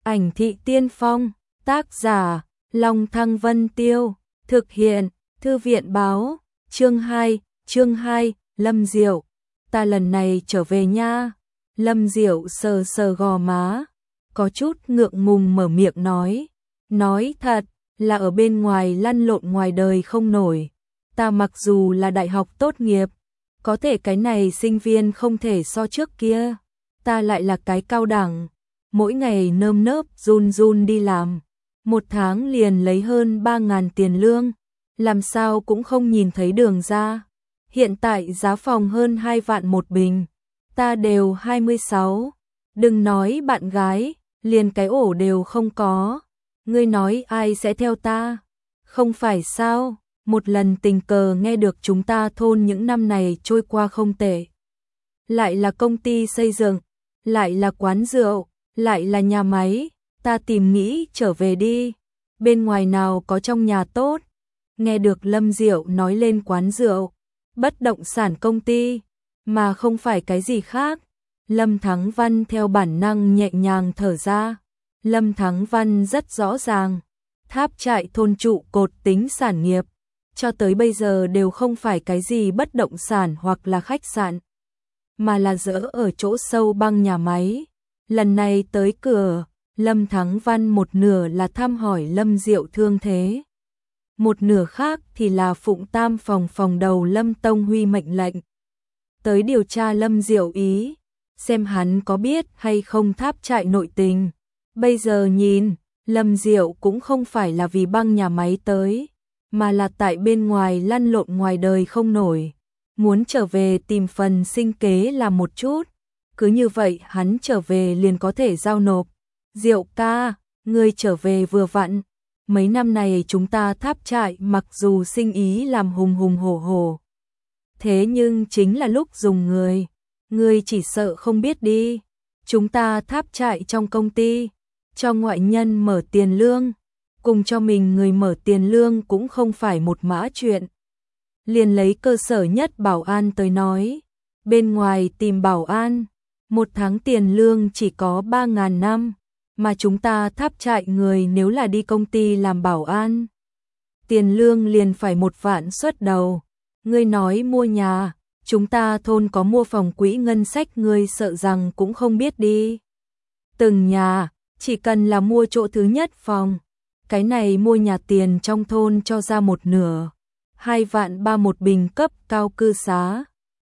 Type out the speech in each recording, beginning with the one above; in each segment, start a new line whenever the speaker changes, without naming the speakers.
Ảnh thị tiên phong, tác giả, Long Thăng Vân Tiêu, thực hiện, Thư viện báo, chương 2, Lâm Diệu, ta lần này trở về nha. Lâm Diệu sờ sờ gò má, có chút ngượng ngùng mở miệng nói thật, là ở bên ngoài lăn lộn ngoài đời không nổi. Ta mặc dù là đại học tốt nghiệp, có thể cái này sinh viên không thể so trước kia, ta lại là cái cao đẳng, mỗi ngày nơm nớp run run đi làm, một tháng liền lấy hơn 3.000 tiền lương, làm sao cũng không nhìn thấy đường ra. Hiện tại giá phòng hơn 2 vạn một bình, ta đều 26, đừng nói bạn gái, liền cái ổ đều không có. Ngươi nói ai sẽ theo ta? Không phải sao? Một lần tình cờ nghe được chúng ta thôn những năm này trôi qua không tệ. Lại là công ty xây dựng, lại là quán rượu, lại là nhà máy, ta tìm nghĩ trở về đi. Bên ngoài nào có trong nhà tốt? Nghe được Lâm Diệu nói lên quán rượu, bất động sản công ty, mà không phải cái gì khác. Lâm Thắng Văn theo bản năng nhẹ nhàng thở ra. Lâm Thắng Văn rất rõ ràng, Tháp Trại thôn trụ cột tính sản nghiệp, cho tới bây giờ đều không phải cái gì bất động sản hoặc là khách sạn, mà là dỡ ở chỗ sâu băng nhà máy. Lần này tới cửa, Lâm Thắng Văn một nửa là thăm hỏi Lâm Diệu thương thế, một nửa khác thì là phụng tam phòng đầu Lâm Tông Huy mệnh lệnh tới điều tra Lâm Diệu ý, xem hắn có biết hay không Tháp Trại nội tình. Bây giờ nhìn, Lâm Diệu cũng không phải là vì băng nhà máy tới, mà là tại bên ngoài lăn lộn ngoài đời không nổi, muốn trở về tìm phần sinh kế làm một chút, cứ như vậy hắn trở về liền có thể giao nộp. Diệu ca, ngươi trở về vừa vặn, mấy năm này chúng ta Tháp Trại mặc dù sinh ý làm hùng hùng hổ hổ, thế nhưng chính là lúc dùng người, ngươi chỉ sợ không biết đi, chúng ta Tháp Trại trong công ty, cho ngoại nhân mở tiền lương, cùng cho mình người mở tiền lương cũng không phải một mã chuyện. Liền lấy cơ sở nhất bảo an tới nói, bên ngoài tìm bảo an, một tháng tiền lương chỉ có 3.000 năm, mà chúng ta Tháp Trại người nếu là đi công ty làm bảo an, tiền lương liền phải 1 vạn xuất đầu. Ngươi nói mua nhà, chúng ta thôn có mua phòng quỹ ngân sách ngươi sợ rằng cũng không biết đi. Từng nhà, chỉ cần là mua chỗ thứ nhất phòng, cái này mua nhà tiền trong thôn cho ra một nửa, 2 vạn 3 một bình cấp cao cư xá,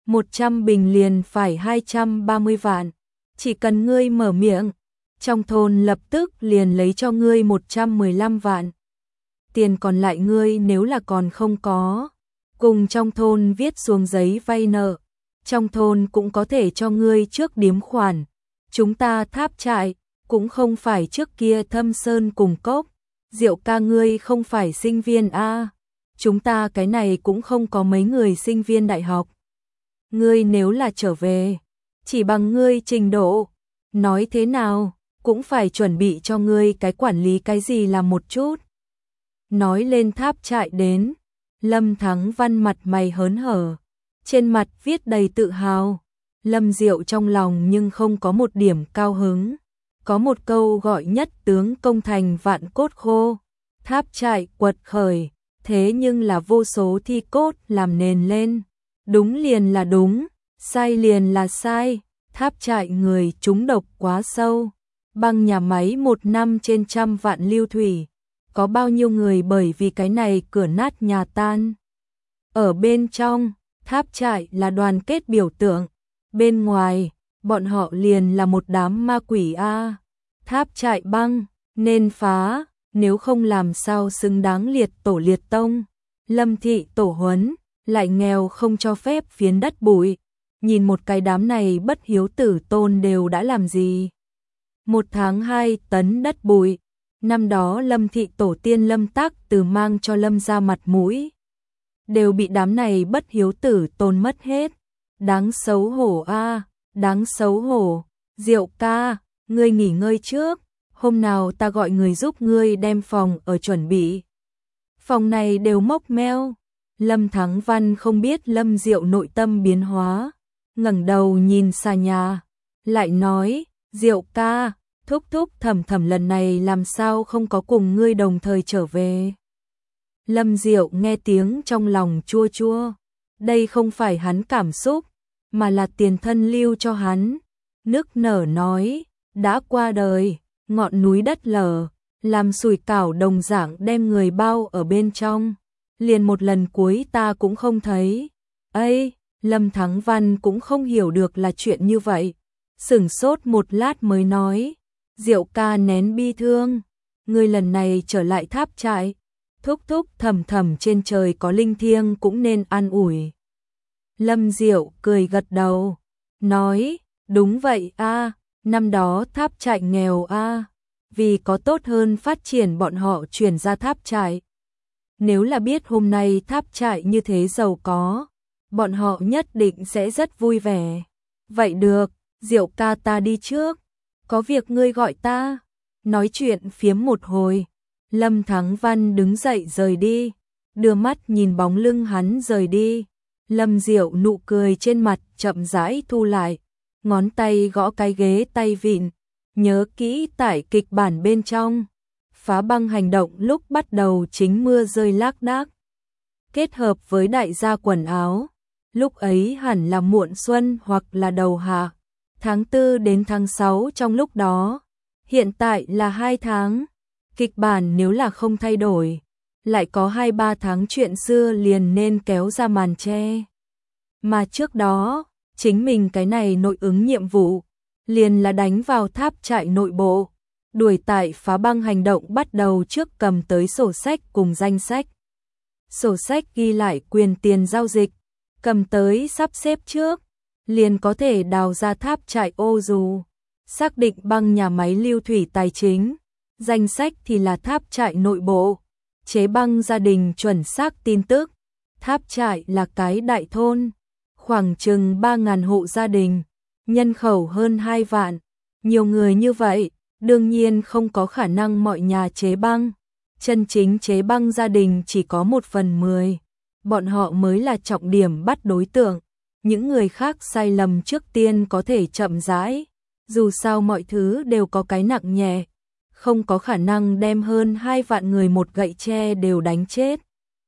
100 bình liền phải 230 vạn, chỉ cần ngươi mở miệng, trong thôn lập tức liền lấy cho ngươi 115 vạn. Tiền còn lại ngươi nếu là còn không có, cùng trong thôn viết xuống giấy vay nợ, trong thôn cũng có thể cho ngươi trước điếm khoản. Chúng ta Tháp Trại cũng không phải trước kia thâm sơn cùng cốc. Diệu ca ngươi không phải sinh viên a, chúng ta cái này cũng không có mấy người sinh viên đại học. Ngươi nếu là trở về, chỉ bằng ngươi trình độ, nói thế nào cũng phải chuẩn bị cho ngươi cái quản lý cái gì làm một chút. Nói lên Tháp Trại đến, Lâm Thắng Văn mặt mày hớn hở, trên mặt viết đầy tự hào. Lâm Diệu trong lòng nhưng không có một điểm cao hứng. Có một câu gọi nhất tướng công thành vạn cốt khô, Tháp Trại quật khởi, thế nhưng là vô số thi cốt làm nền lên. Đúng liền là đúng, sai liền là sai, Tháp Trại người trúng độc quá sâu. Băng nhà máy 1 năm trên 100 vạn lưu thủy, có bao nhiêu người bởi vì cái này cửa nát nhà tan. Ở bên trong, Tháp Trại là đoàn kết biểu tượng, bên ngoài, bọn họ liền là một đám ma quỷ a. Tháp Trại băng, nên phá, nếu không làm sao xứng đáng liệt tổ liệt tông. Lâm thị tổ huấn, lại nghèo không cho phép phiến đất bụi. Nhìn một cái đám này bất hiếu tử tôn đều đã làm gì. 1 tháng 2 tấn đất bụi. Năm đó Lâm thị tổ tiên Lâm Tắc Từ mang cho Lâm ra mặt mũi, đều bị đám này bất hiếu tử tôn mất hết. Đáng xấu hổ a, đáng xấu hổ. Diệu ca, ngươi nghỉ ngơi trước, hôm nào ta gọi người giúp ngươi đem phòng ở chuẩn bị. Phòng này đều mốc meo. Lâm Thắng Văn không biết Lâm Diệu nội tâm biến hóa, ngẩng đầu nhìn xa nhà, lại nói, Diệu ca, thúc thúc thầm thầm lần này làm sao không có cùng ngươi đồng thời trở về. Lâm Diệu nghe tiếng trong lòng chua chua, đây không phải hắn cảm xúc, mà là tiền thân lưu cho hắn. Nức nở nói, đã qua đời, ngọn núi đất lở, làm sủi cảo đồng dạng đem người bao ở bên trong, liền một lần cuối ta cũng không thấy. Ây, Lâm Thắng Văn cũng không hiểu được là chuyện như vậy, sửng sốt một lát mới nói, Diệu ca nén bi thương, ngươi lần này trở lại tháp trại, thúc thúc thầm thầm trên trời có linh thiêng cũng nên an ủi. Lâm Diệu cười gật đầu, nói, đúng vậy a, năm đó tháp trại nghèo a, vì có tốt hơn phát triển bọn họ chuyển ra tháp trại. Nếu là biết hôm nay tháp trại như thế giàu có, bọn họ nhất định sẽ rất vui vẻ. Vậy được, Diệu ca ta đi trước, có việc ngươi gọi ta. Nói chuyện phiếm một hồi, Lâm Thắng Văn đứng dậy rời đi, đưa mắt nhìn bóng lưng hắn rời đi. Lâm Diệu nụ cười trên mặt chậm rãi thu lại, ngón tay gõ cái ghế tay vịn, nhớ kỹ tại kịch bản bên trong. Phá băng hành động lúc bắt đầu chính mưa rơi lác đác, kết hợp với đại gia quần áo, lúc ấy hẳn là muộn xuân hoặc là đầu hạ, tháng 4 đến tháng 6 trong lúc đó, hiện tại là 2 tháng, kịch bản nếu là không thay đổi, lại có 2-3 tháng chuyện xưa liền nên kéo ra màn che. Mà trước đó, chính mình cái này nội ứng nhiệm vụ, liền là đánh vào tháp trại nội bộ, đuổi tại phá băng hành động bắt đầu trước cầm tới sổ sách cùng danh sách. Sổ sách ghi lại quyền tiền giao dịch, cầm tới sắp xếp trước, liền có thể đào ra tháp trại ô dù, xác định băng nhà máy lưu thủy tài chính, danh sách thì là tháp trại nội bộ, chế băng gia đình chuẩn xác tin tức, tháp trại là cái đại thôn, khoảng chừng 3.000 hộ gia đình, nhân khẩu hơn 2 vạn, nhiều người như vậy, đương nhiên không có khả năng mọi nhà chế băng, chân chính chế băng gia đình chỉ có 1/10, bọn họ mới là trọng điểm bắt đối tượng, những người khác sai lầm trước tiên có thể chậm rãi, dù sao mọi thứ đều có cái nặng nhẹ, không có khả năng đem hơn 2 vạn người một gậy tre đều đánh chết.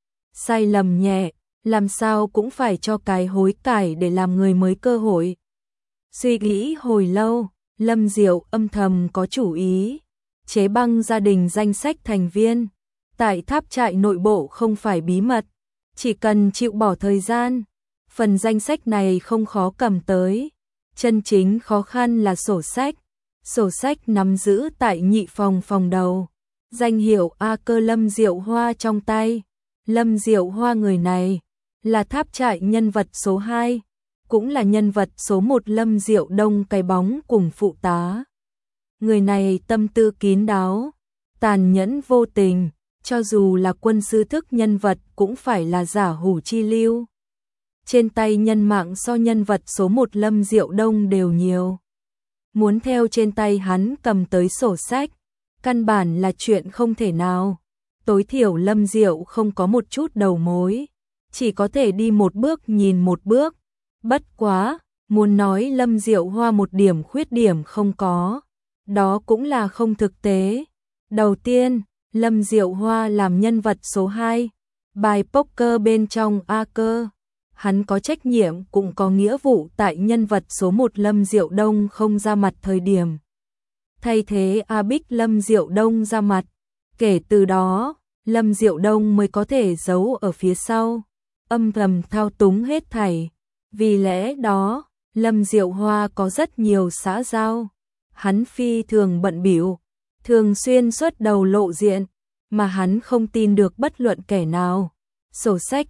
Sai lầm nhẹ, làm sao cũng phải cho cái hối cải để làm người mới cơ hội. Suy nghĩ hồi lâu, Lâm Diệu âm thầm có chủ ý, chế băng gia đình danh sách thành viên, tại tháp trại nội bộ không phải bí mật, chỉ cần chịu bỏ thời gian, phần danh sách này không khó cầm tới, chân chính khó khăn là sổ sách nắm giữ tại nhị phòng đầu, danh hiệu A Cơ Lâm Diệu Hoa trong tay, Lâm Diệu Hoa người này, là tháp trại nhân vật số 2. Cũng là nhân vật số 1 Lâm Diệu Đông cái bóng cùng phụ tá. Người này tâm tư kín đáo, tàn nhẫn vô tình, cho dù là quân sư thức nhân vật cũng phải là giả hủ chi lưu. Trên tay nhân mạng so nhân vật số 1 Lâm Diệu Đông đều nhiều. Muốn theo trên tay hắn cầm tới sổ sách, căn bản là chuyện không thể nào. Tối thiểu Lâm Diệu không có một chút đầu mối, chỉ có thể đi một bước nhìn một bước. Bất quá, muốn nói Lâm Diệu Hoa một điểm khuyết điểm không có, đó cũng là không thực tế. Đầu tiên, Lâm Diệu Hoa làm nhân vật số 2, bài poker bên trong A Cơ. Hắn có trách nhiệm cũng có nghĩa vụ tại nhân vật số 1 Lâm Diệu Đông không ra mặt thời điểm. Thay thế A Bích Lâm Diệu Đông ra mặt, kể từ đó, Lâm Diệu Đông mới có thể giấu ở phía sau, âm thầm thao túng hết thảy. Vì lẽ đó, Lâm Diệu Hoa có rất nhiều xã giao, hắn phi thường bận bịu, thường xuyên xuất đầu lộ diện, mà hắn không tin được bất luận kẻ nào. Sổ sách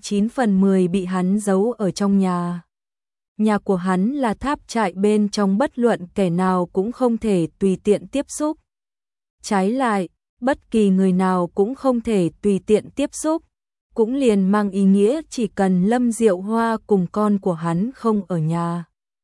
89/10 bị hắn giấu ở trong nhà. Nhà của hắn là tháp trại bên trong, bất luận kẻ nào cũng không thể tùy tiện tiếp xúc. Trái lại, bất kỳ người nào cũng không thể tùy tiện tiếp xúc, cũng liền mang ý nghĩa chỉ cần Lâm Diệu Hoa cùng con của hắn không ở nhà,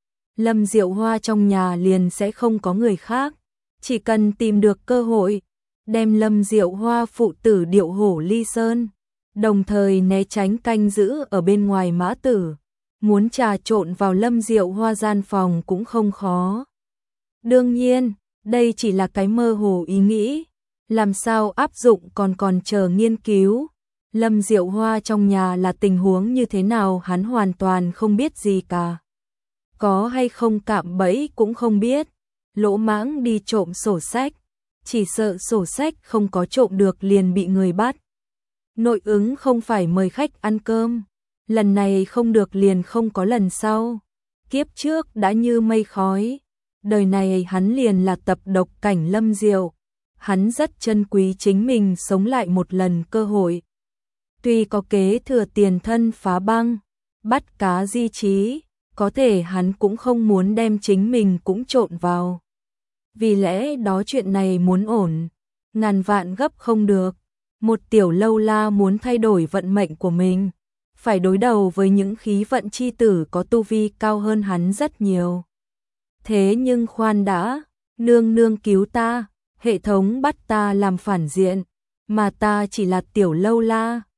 Lâm Diệu Hoa trong nhà liền sẽ không có người khác, chỉ cần tìm được cơ hội, đem Lâm Diệu Hoa phụ tử điệu hổ ly sơn, đồng thời né tránh canh giữ ở bên ngoài mã tử, muốn trà trộn vào Lâm Diệu Hoa gian phòng cũng không khó. Đương nhiên, Đây chỉ là cái mơ hồ ý nghĩ, làm sao áp dụng còn chờ nghiên cứu. Lâm Diệu Hoa trong nhà là tình huống như thế nào hắn hoàn toàn không biết gì cả. Có hay không cạm bẫy cũng không biết, lỗ mãng đi trộm sổ sách, chỉ sợ sổ sách không có trộm được liền bị người bắt. Nội ứng không phải mời khách ăn cơm, lần này không được liền không có lần sau. Kiếp trước đã như mây khói, đời này hắn liền là tập độc cảnh Lâm Diệu. Hắn rất trân quý chính mình sống lại một lần cơ hội. Tuy có kế thừa tiền thân phá băng, bắt cá di trí, có thể hắn cũng không muốn đem chính mình cũng trộn vào. Vì lẽ đó chuyện này muốn ổn, ngàn vạn gấp không được. Một tiểu lâu la muốn thay đổi vận mệnh của mình, phải đối đầu với những khí vận chi tử có tu vi cao hơn hắn rất nhiều. Thế nhưng khoan đã, nương nương cứu ta, hệ thống bắt ta làm phản diện, mà ta chỉ là tiểu lâu la.